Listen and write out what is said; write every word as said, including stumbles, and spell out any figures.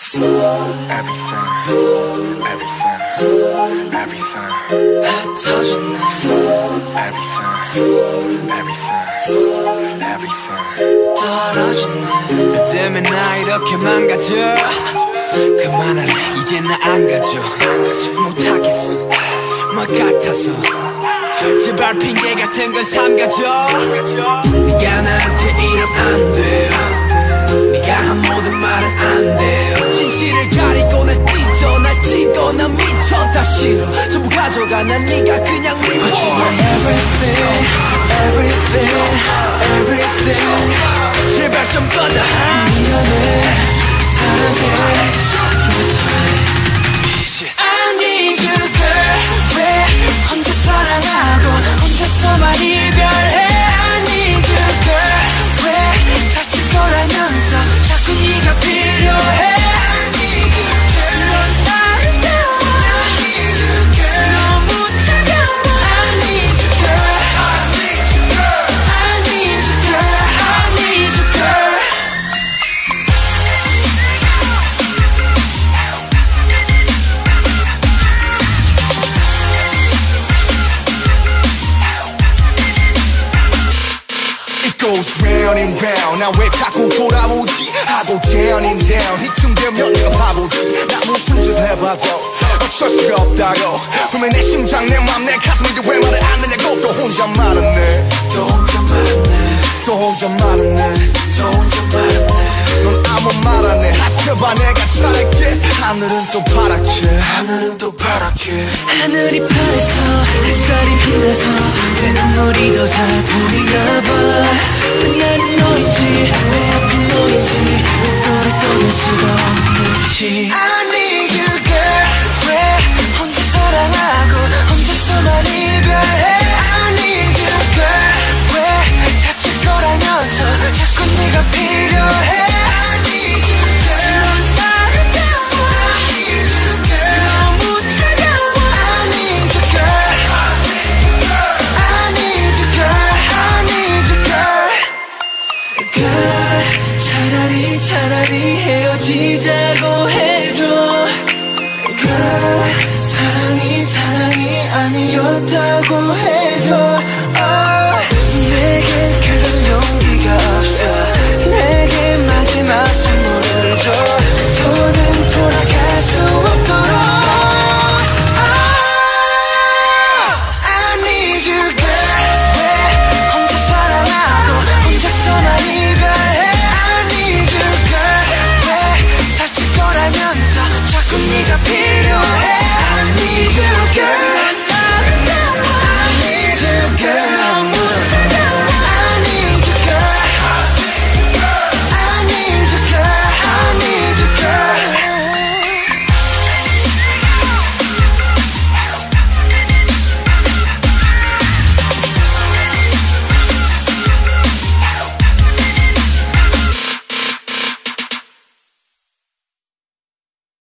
Everything, everything, everything. 흩어진 내 Everything, everything, everything. 떨어진 내 때문에 나 이렇게 망가져. 그만할래 이제 나 안 가져. 못하겠어 뭐 같아서. 제발 핑계 같은 건 삼가줘. 네가 나한테 이러면 안 돼요. 네가 한 모든 말은 안 돼요. 진실을 가리고 날 찢어 날 찢고 난 미쳐 다 싫어. 전부 가져가 난 네가 그냥 미워. But you are everything, everything, everything. 제발 좀 꺼져. 미안해 사랑해. I need you girl. 왜 혼자 사랑하고 혼자서만 이별해. I need you girl. 왜 다칠 거라면서 자꾸 네가 필요해. I need you girl. 넌 아름다워. I need you girl. 너무 차가워. I need you girl. I need you girl. I need you girl. I need you girl. Goes round and round. 나 왜 자꾸 돌아오지 하고 down and down. 이쯤 되면 내가 바보지. 나 무슨 짓을 해봐도 어쩔 수가 없다고. 분명 내 심장 내 맘 내 가슴인데 왜 말을 안 하냐고. 또 혼자 말았네 또 혼자 말았네 또 혼자 말았네 또 혼자 말았네. 넌 아무 말 안 해. 하셔봐 내가 잘할게. 하늘은 또 파랗게 하늘은 또 파랗게. 하늘이 파래서 햇살이 빛나서 내 눈물이 더 잘 보이나 봐. 나는 너인지 내 앞은 너인지 너를 떠날 수가 없는지. I need you girl. 왜 혼자 사랑하고 혼자서만 이별해. I need you girl. 왜 다칠 거라면서 자꾸 네가 필요해. I need you girl. 넌 아름다워. I need you girl. 너무 차가워. I need you girl. I need you girl. I need you girl. Girl, 차라리 차라리 헤어지자고 해줘. Girl, 사랑이 사랑이 아니었다고 해줘. Oh.